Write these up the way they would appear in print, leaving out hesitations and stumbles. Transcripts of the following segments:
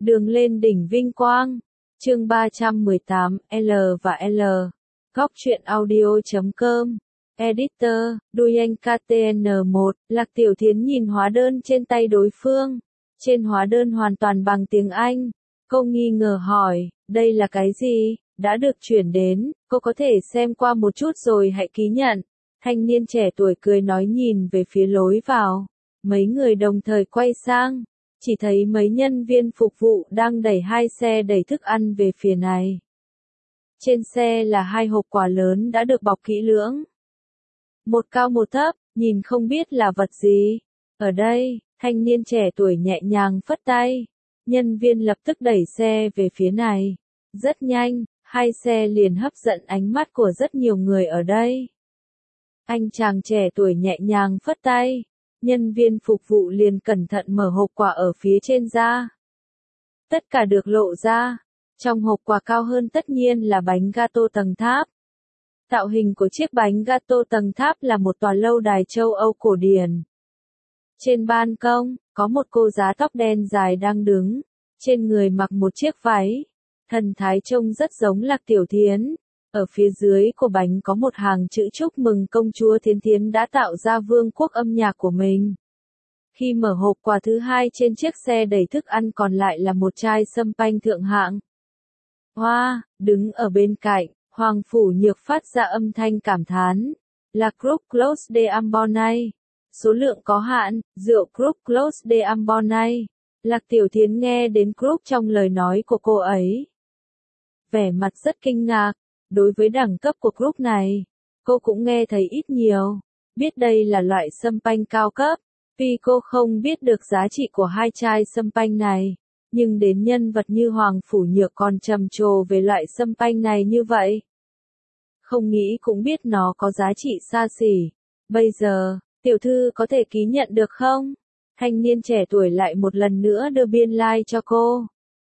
Đường lên đỉnh vinh quang. Chương 318, L và L. Góc truyện audio.com. Editor, Duyen KTN1, Lạc Tiểu Thiến nhìn hóa đơn trên tay đối phương. Trên hóa đơn hoàn toàn bằng tiếng Anh. Cô nghi ngờ hỏi, đây là cái gì? Đã được chuyển đến, cô có thể xem qua một chút rồi hãy ký nhận. Thanh niên trẻ tuổi cười nói nhìn về phía lối vào. Mấy người đồng thời quay sang. Chỉ thấy mấy nhân viên phục vụ đang đẩy hai xe đẩy thức ăn về phía này. Trên xe là hai hộp quà lớn đã được bọc kỹ lưỡng. Một cao một thấp, nhìn không biết là vật gì. Ở đây, thanh niên trẻ tuổi nhẹ nhàng phất tay. Nhân viên lập tức đẩy xe về phía này. Rất nhanh, hai xe liền hấp dẫn ánh mắt của rất nhiều người ở đây. Anh chàng trẻ tuổi nhẹ nhàng phất tay. Nhân viên phục vụ liền cẩn thận mở hộp quà ở phía trên ra. Tất cả được lộ ra. Trong hộp quà cao hơn tất nhiên là bánh gato tầng tháp. Tạo hình của chiếc bánh gato tầng tháp là một tòa lâu đài châu Âu cổ điển. Trên ban công, có một cô giá tóc đen dài đang đứng. Trên người mặc một chiếc váy. Thần thái trông rất giống Lạc Tiểu Thiến. Ở phía dưới của bánh có một hàng chữ chúc mừng công chúa Thiến Thiến đã tạo ra vương quốc âm nhạc của mình. Khi mở hộp quà thứ hai trên chiếc xe đẩy thức ăn còn lại là một chai sâm panh thượng hạng. Hoa, đứng ở bên cạnh, Hoàng Phủ Nhược phát ra âm thanh cảm thán. Là Group Clos de Ambonay. Số lượng có hạn, rượu Group Clos de Ambonay. Lạc Tiểu Thiến nghe đến Group trong lời nói của cô ấy. Vẻ mặt rất kinh ngạc. Đối với đẳng cấp của group này, cô cũng nghe thấy ít nhiều, biết đây là loại sâm panh cao cấp, tuy cô không biết được giá trị của hai chai sâm panh này, nhưng đến nhân vật như Hoàng Phủ Nhược còn trầm trồ về loại sâm panh này như vậy. Không nghĩ cũng biết nó có giá trị xa xỉ. Bây giờ, tiểu thư có thể ký nhận được không? Thanh niên trẻ tuổi lại một lần nữa đưa biên lai cho cô.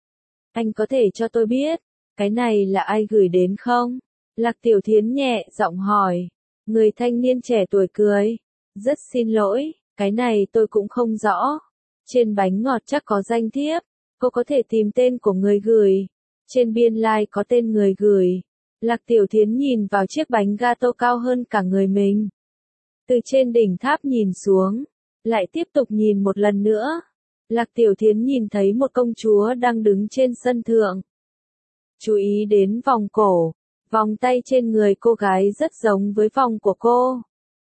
Anh có thể cho tôi biết. Cái này là ai gửi đến không? Lạc Tiểu Thiến nhẹ giọng hỏi. Người thanh niên trẻ tuổi cười. Rất xin lỗi, cái này tôi cũng không rõ. Trên bánh ngọt chắc có danh thiếp. Cô có thể tìm tên của người gửi. Trên biên lai có tên người gửi. Lạc Tiểu Thiến nhìn vào chiếc bánh gato cao hơn cả người mình. Từ trên đỉnh tháp nhìn xuống. Lại tiếp tục nhìn một lần nữa. Lạc Tiểu Thiến nhìn thấy một công chúa đang đứng trên sân thượng. Chú ý đến vòng cổ, vòng tay trên người cô gái rất giống với vòng của cô.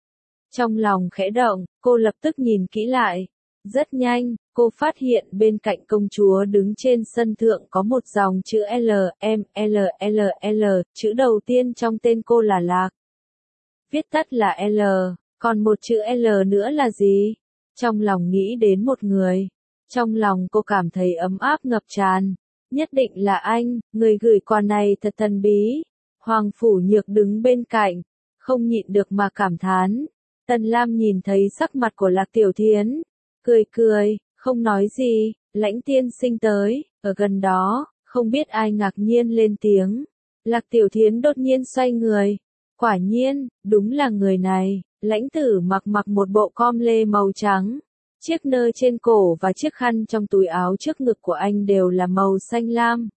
Trong lòng khẽ động, cô lập tức nhìn kỹ lại. Rất nhanh, cô phát hiện bên cạnh công chúa đứng trên sân thượng có một dòng chữ L, M, L, L, L, chữ đầu tiên trong tên cô là Lạc. Viết tắt là L, còn một chữ L nữa là gì? Trong lòng nghĩ đến một người. Trong lòng cô cảm thấy ấm áp ngập tràn. Nhất định là anh, người gửi quà này thật thần bí. Hoàng Phủ Nhược đứng bên cạnh, không nhịn được mà cảm thán. Tần Lam nhìn thấy sắc mặt của Lạc Tiểu Thiến, cười cười, không nói gì. Lãnh tiên sinh tới, ở gần đó, không biết ai ngạc nhiên lên tiếng. Lạc Tiểu Thiến đột nhiên xoay người. Quả nhiên, đúng là người này. Lãnh tử mặc một bộ com lê màu trắng. Chiếc nơ trên cổ và chiếc khăn trong túi áo trước ngực của anh đều là màu xanh lam.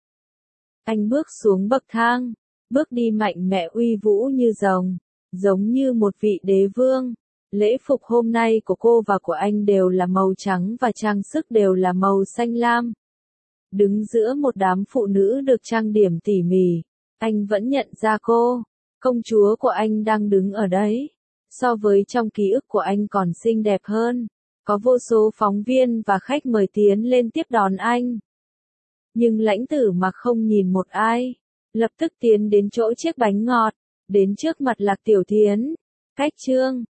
Anh bước xuống bậc thang, bước đi mạnh mẽ uy vũ như rồng, giống như một vị đế vương. Lễ phục hôm nay của cô và của anh đều là màu trắng và trang sức đều là màu xanh lam. Đứng giữa một đám phụ nữ được trang điểm tỉ mỉ, anh vẫn nhận ra cô. Công chúa của anh đang đứng ở đấy. So với trong ký ức của anh còn xinh đẹp hơn. Có vô số phóng viên và khách mời tiến lên tiếp đón anh. Nhưng lãnh tử mặc không nhìn một ai. Lập tức tiến đến chỗ chiếc bánh ngọt. Đến trước mặt Lạc Tiểu Thiến. Cách chương.